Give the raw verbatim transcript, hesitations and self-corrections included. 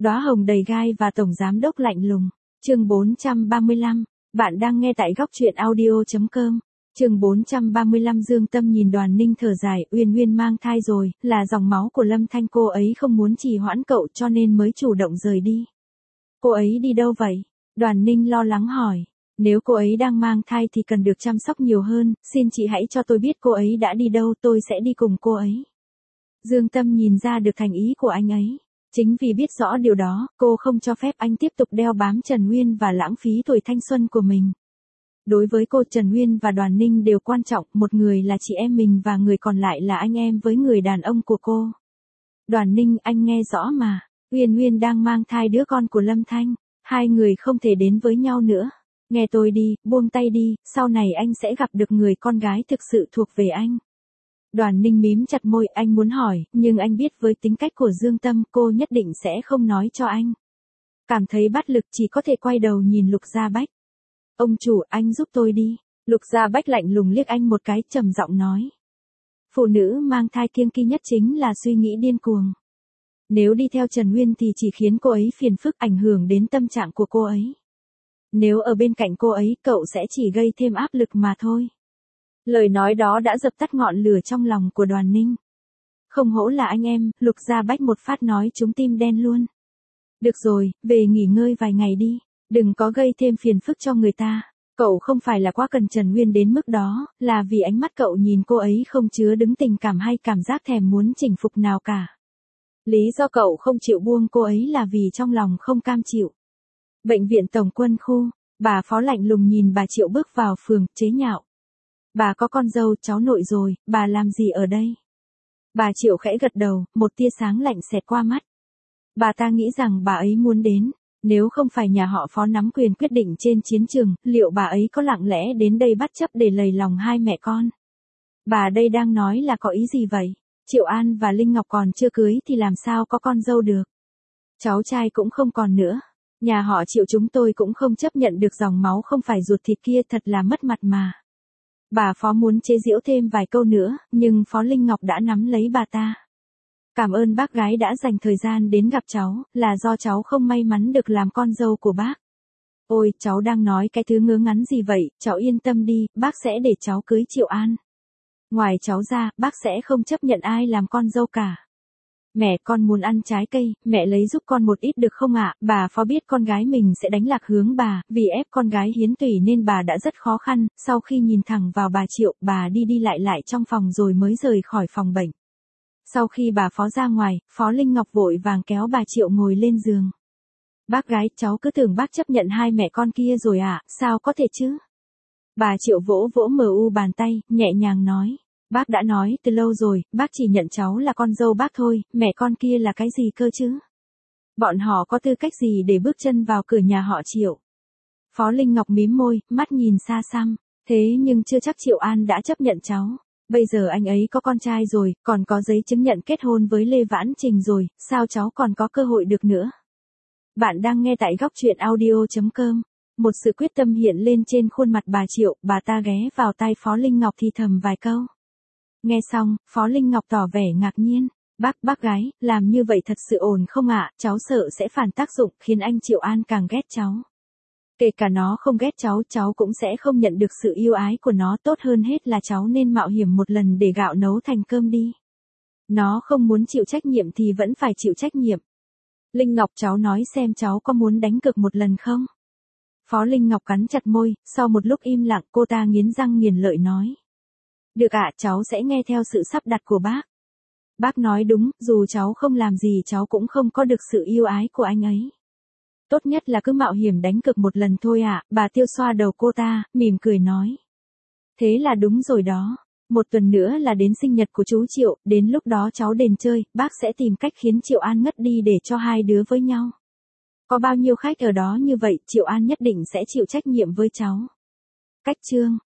Đóa hồng đầy gai và tổng giám đốc lạnh lùng. Chương bốn trăm ba mươi lăm, bạn đang nghe tại góc truyện audio chấm com. Chương bốn trăm ba mươi lăm Dương Tâm nhìn Đoàn Ninh thở dài, Uyên Uyên mang thai rồi, là dòng máu của Lâm Thanh, cô ấy không muốn trì hoãn cậu cho nên mới chủ động rời đi. Cô ấy đi đâu vậy? Đoàn Ninh lo lắng hỏi. Nếu cô ấy đang mang thai thì cần được chăm sóc nhiều hơn, xin chị hãy cho tôi biết cô ấy đã đi đâu, tôi sẽ đi cùng cô ấy. Dương Tâm nhìn ra được thành ý của anh ấy. Chính vì biết rõ điều đó, cô không cho phép anh tiếp tục đeo bám Trần Uyên và lãng phí tuổi thanh xuân của mình. Đối với cô, Trần Uyên và Đoàn Ninh đều quan trọng, một người là chị em mình và người còn lại là anh em với người đàn ông của cô. Đoàn Ninh, anh nghe rõ mà, Uyên Uyên đang mang thai đứa con của Lâm Thanh, hai người không thể đến với nhau nữa. Nghe tôi đi, buông tay đi, sau này anh sẽ gặp được người con gái thực sự thuộc về anh. Đoàn Ninh mím chặt môi, anh muốn hỏi, nhưng anh biết với tính cách của Dương Tâm, cô nhất định sẽ không nói cho anh. Cảm thấy bất lực chỉ có thể quay đầu nhìn Lục Gia Bách. Ông chủ, anh giúp tôi đi. Lục Gia Bách lạnh lùng liếc anh một cái, trầm giọng nói. Phụ nữ mang thai kiêng kỵ nhất chính là suy nghĩ điên cuồng. Nếu đi theo Trần Uyên thì chỉ khiến cô ấy phiền phức, ảnh hưởng đến tâm trạng của cô ấy. Nếu ở bên cạnh cô ấy, cậu sẽ chỉ gây thêm áp lực mà thôi. Lời nói đó đã dập tắt ngọn lửa trong lòng của Đoàn Ninh. Không hổ là anh em, Lục Gia Bách một phát nói trúng tim đen luôn. Được rồi, về nghỉ ngơi vài ngày đi, đừng có gây thêm phiền phức cho người ta. Cậu không phải là quá cần Trần Uyên đến mức đó, là vì ánh mắt cậu nhìn cô ấy không chứa đứng tình cảm hay cảm giác thèm muốn chinh phục nào cả. Lý do cậu không chịu buông cô ấy là vì trong lòng không cam chịu. Bệnh viện Tổng quân khu, bà Phó lạnh lùng nhìn bà Triệu bước vào phường, chế nhạo. Bà có con dâu, cháu nội rồi, bà làm gì ở đây? Bà Triệu khẽ gật đầu, một tia sáng lạnh xẹt qua mắt. Bà ta nghĩ rằng bà ấy muốn đến, nếu không phải nhà họ Phó nắm quyền quyết định trên chiến trường, liệu bà ấy có lặng lẽ đến đây bắt chấp để lầy lòng hai mẹ con? Bà đây đang nói là có ý gì vậy? Triệu An và Linh Ngọc còn chưa cưới thì làm sao có con dâu được? Cháu trai cũng không còn nữa. Nhà họ Triệu chúng tôi cũng không chấp nhận được dòng máu không phải ruột thịt kia, thật là mất mặt mà. Bà Phó muốn chế giễu thêm vài câu nữa, nhưng Phó Linh Ngọc đã nắm lấy bà ta. Cảm ơn bác gái đã dành thời gian đến gặp cháu, là do cháu không may mắn được làm con dâu của bác. Ôi, cháu đang nói cái thứ ngớ ngắn gì vậy, cháu yên tâm đi, bác sẽ để cháu cưới Triệu An. Ngoài cháu ra, bác sẽ không chấp nhận ai làm con dâu cả. Mẹ, con muốn ăn trái cây, mẹ lấy giúp con một ít được không ạ? Bà Phó biết con gái mình sẽ đánh lạc hướng bà, vì ép con gái hiến tủy nên bà đã rất khó khăn, sau khi nhìn thẳng vào bà Triệu, bà đi đi lại lại trong phòng rồi mới rời khỏi phòng bệnh. Sau khi bà Phó ra ngoài, Phó Linh Ngọc vội vàng kéo bà Triệu ngồi lên giường. Bác gái, cháu cứ tưởng bác chấp nhận hai mẹ con kia rồi ạ, à, sao có thể chứ? Bà Triệu vỗ vỗ mờ u bàn tay, nhẹ nhàng nói. Bác đã nói từ lâu rồi, bác chỉ nhận cháu là con dâu bác thôi, mẹ con kia là cái gì cơ chứ? Bọn họ có tư cách gì để bước chân vào cửa nhà họ Triệu? Phó Linh Ngọc mím môi, mắt nhìn xa xăm, thế nhưng chưa chắc Triệu An đã chấp nhận cháu. Bây giờ anh ấy có con trai rồi, còn có giấy chứng nhận kết hôn với Lê Vãn Trình rồi, sao cháu còn có cơ hội được nữa? Bạn đang nghe tại góc truyện audio chấm com. Một sự quyết tâm hiện lên trên khuôn mặt bà Triệu, bà ta ghé vào tai Phó Linh Ngọc thì thầm vài câu. Nghe xong, Phó Linh Ngọc tỏ vẻ ngạc nhiên. Bác, bác gái, làm như vậy thật sự ổn không ạ? Cháu sợ sẽ phản tác dụng, khiến anh Triệu An càng ghét cháu. Kể cả nó không ghét cháu, cháu cũng sẽ không nhận được sự yêu ái của nó, tốt hơn hết là cháu nên mạo hiểm một lần để gạo nấu thành cơm đi. Nó không muốn chịu trách nhiệm thì vẫn phải chịu trách nhiệm. Linh Ngọc, cháu nói xem cháu có muốn đánh cược một lần không? Phó Linh Ngọc cắn chặt môi, sau một lúc im lặng cô ta nghiến răng nghiến lợi nói. Được ạ, cháu sẽ nghe theo sự sắp đặt của bác. Bác nói đúng, dù cháu không làm gì cháu cũng không có được sự yêu ái của anh ấy. Tốt nhất là cứ mạo hiểm đánh cược một lần thôi ạ, à, bà Tiêu xoa đầu cô ta, mỉm cười nói. Thế là đúng rồi đó, một tuần nữa là đến sinh nhật của chú Triệu, đến lúc đó cháu đền chơi, bác sẽ tìm cách khiến Triệu An ngất đi để cho hai đứa với nhau. Có bao nhiêu khách ở đó như vậy, Triệu An nhất định sẽ chịu trách nhiệm với cháu. Cách chương